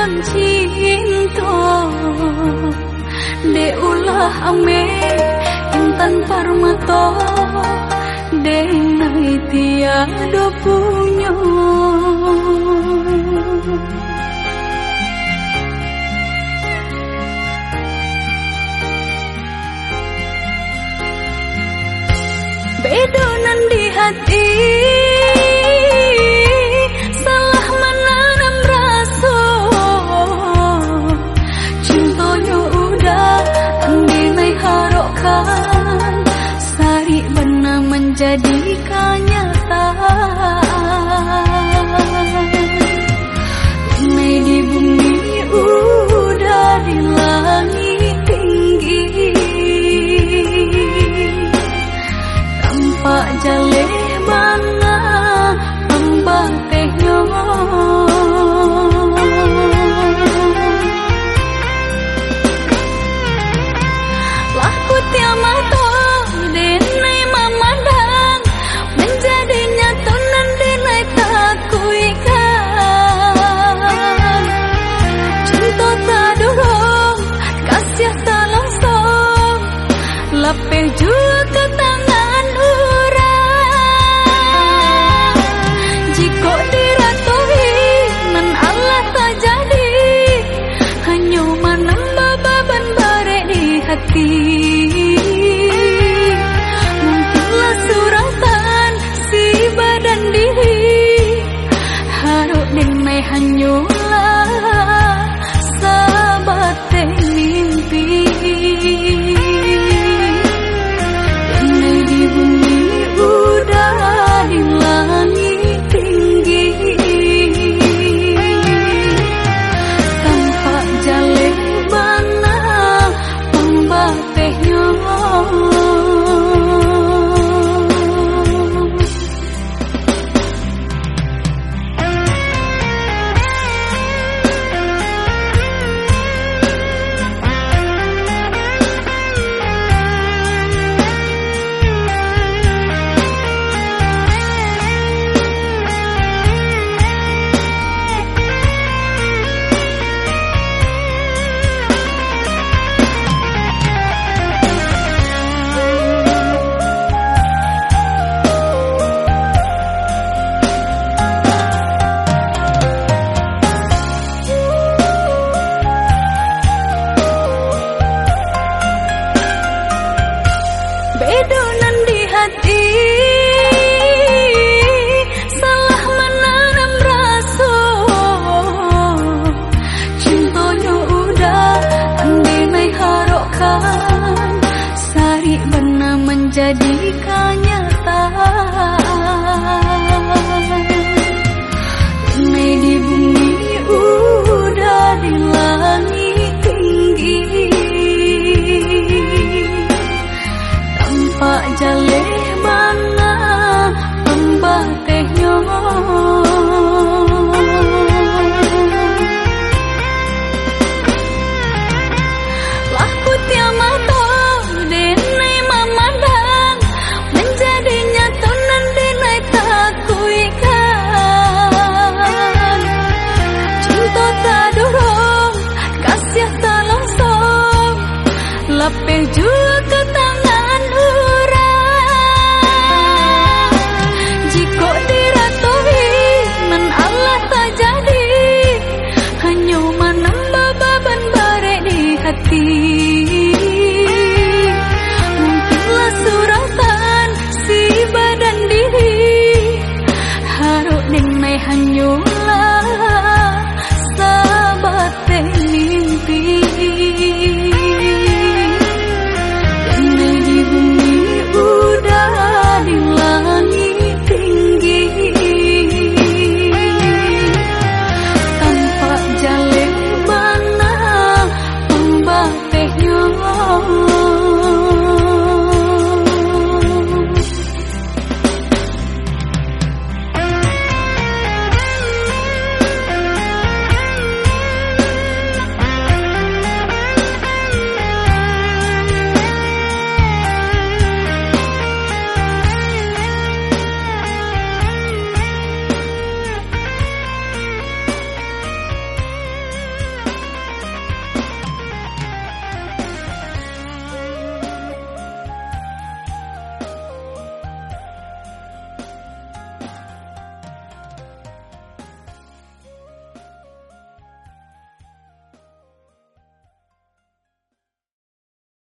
bang cinta de ulah ame intan parmato denai tiada punya. Bedonan di hati salah menanam rasa cintanya udah andinai harokkan sari benar menjadi kenyataan. Ini di bumi udah di langit tinggi Pak jaleh bana pembatehnya laku tiamato denai mamandang menjadi nyata denai takuikan cinta tak dorong kasih tak langsung lapeh jua ke tangan mungkinlah suratan si badan diri haruk denai hanyulah sahabat mimpi denai di bumi udah di langit tinggi tampak jaleh bana pembatehnya. Bedonan di hati salah menanam rasa cintanya udah andinai harokkan sari benar menjadi kenyataan. Ini di bumi udah di langit tinggi Pak jaleh bana pembatehnya laku tiamato denai mamandang menjadi nyata denai takuikan cinta tak dorong kasih tak langsung lapeh jua ke tangan mungkinlah suratan si badan diri haruk denai hanyulah sahabat mimpi